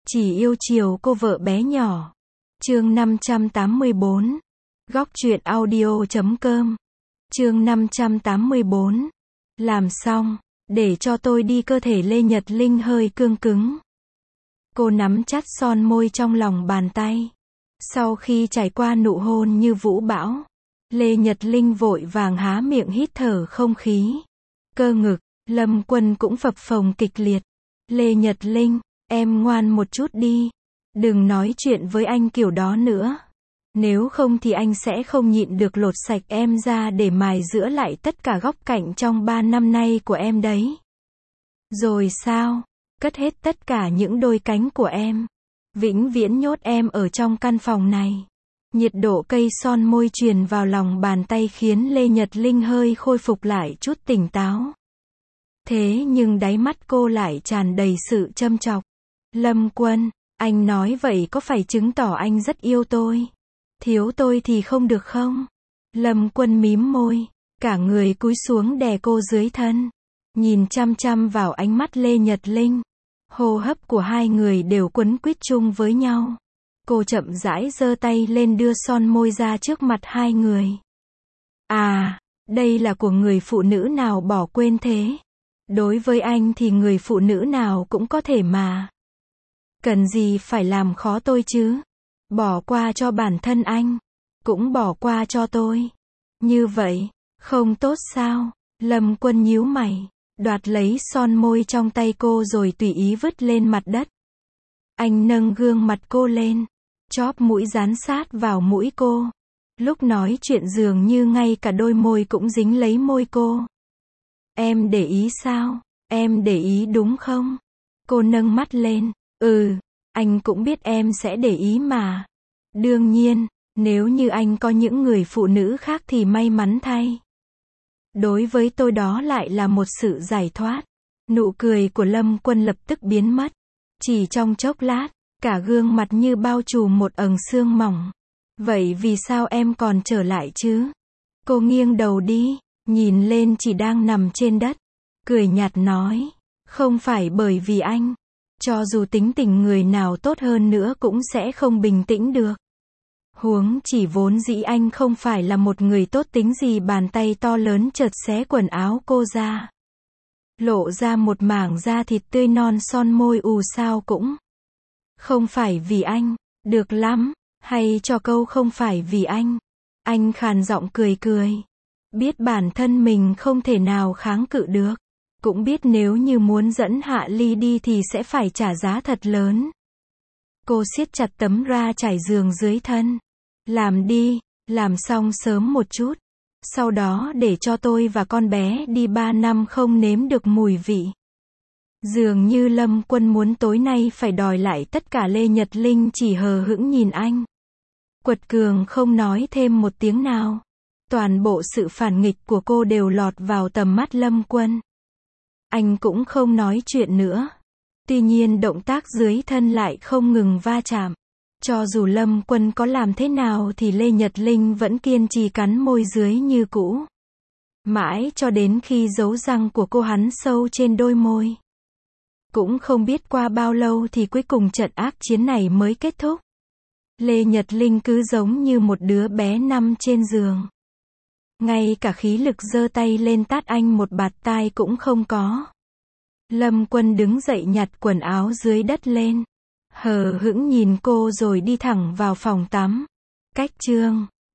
Chỉ yêu chiều cô vợ bé nhỏ. Chương 584. Góc truyện audio.com. Chương 584. Làm xong, để cho tôi đi. Cơ thể Lê Nhật Linh hơi cương cứng. Cô nắm chặt son môi trong lòng bàn tay. Sau khi trải qua nụ hôn như vũ bão, Lê Nhật Linh vội vàng há miệng hít thở không khí. Cơ ngực, Lâm Quân cũng phập phồng kịch liệt. Lê Nhật Linh, em ngoan một chút đi. Đừng nói chuyện với anh kiểu đó nữa. Nếu không thì anh sẽ không nhịn được lột sạch em ra để mài giũa lại tất cả góc cạnh trong 3 năm nay của em đấy. Rồi sao? Cất hết tất cả những đôi cánh của em. Vĩnh viễn nhốt em ở trong căn phòng này. Nhiệt độ cây son môi truyền vào lòng bàn tay khiến Lê Nhật Linh hơi khôi phục lại chút tỉnh táo. Thế nhưng đáy mắt cô lại tràn đầy sự châm chọc. Lâm Quân, anh nói vậy có phải chứng tỏ anh rất yêu tôi? Thiếu tôi thì không được không? Lâm Quân mím môi, cả người cúi xuống đè cô dưới thân. Nhìn chăm chăm vào ánh mắt Lê Nhật Linh. Hô hấp của hai người đều quấn quýt chung với nhau. Cô chậm rãi giơ tay lên đưa son môi ra trước mặt hai người. À, đây là của người phụ nữ nào bỏ quên thế? Đối với anh thì người phụ nữ nào cũng có thể mà. Cần gì phải làm khó tôi chứ? Bỏ qua cho bản thân anh, cũng bỏ qua cho tôi. Như vậy, không tốt sao? Lâm Quân nhíu mày, đoạt lấy son môi trong tay cô rồi tùy ý vứt lên mặt đất. Anh nâng gương mặt cô lên, chóp mũi dán sát vào mũi cô. Lúc nói chuyện dường như ngay cả đôi môi cũng dính lấy môi cô. Em để ý sao? Em để ý đúng không? Cô nâng mắt lên. Anh cũng biết em sẽ để ý mà. Đương nhiên, nếu như anh có những người phụ nữ khác thì may mắn thay. Đối với tôi đó lại là một sự giải thoát. Nụ cười của Lâm Quân lập tức biến mất. Chỉ trong chốc lát, cả gương mặt như bao trùm một ầng sương mỏng. Vậy vì sao em còn trở lại chứ? Cô nghiêng đầu đi, nhìn lên chỉ đang nằm trên đất. Cười nhạt nói, không phải bởi vì anh. Cho dù tính tình người nào tốt hơn nữa cũng sẽ không bình tĩnh được. Huống chỉ vốn dĩ anh không phải là một người tốt tính gì. Bàn tay to lớn chợt xé quần áo cô ra. Lộ ra một mảng da thịt tươi non son môi sao cũng. Không phải vì anh, được lắm, hay cho câu không phải vì anh. Anh khàn giọng cười cười. Biết bản thân mình không thể nào kháng cự được. Cũng biết nếu như muốn dẫn Hạ Ly đi thì sẽ phải trả giá thật lớn. Cô siết chặt tấm ra trải giường dưới thân. Làm đi, làm xong sớm một chút. Sau đó để cho tôi và con bé đi 3 năm không nếm được mùi vị. Dường như Lâm Quân muốn tối nay phải đòi lại tất cả. Lê Nhật Linh chỉ hờ hững nhìn anh. Quật cường không nói thêm một tiếng nào. Toàn bộ sự phản nghịch của cô đều lọt vào tầm mắt Lâm Quân. Anh cũng không nói chuyện nữa. Tuy nhiên động tác dưới thân lại không ngừng va chạm. Cho dù Lâm Quân có làm thế nào thì Lê Nhật Linh vẫn kiên trì cắn môi dưới như cũ. Mãi cho đến khi dấu răng của cô hắn sâu trên đôi môi. Cũng không biết qua bao lâu thì cuối cùng trận ác chiến này mới kết thúc. Lê Nhật Linh cứ giống như một đứa bé nằm trên giường. Ngay cả khí lực giơ tay lên tát anh một bạt tai cũng không có. Lâm Quân đứng dậy nhặt quần áo dưới đất lên. Hờ hững nhìn cô rồi đi thẳng vào phòng tắm. Cách chương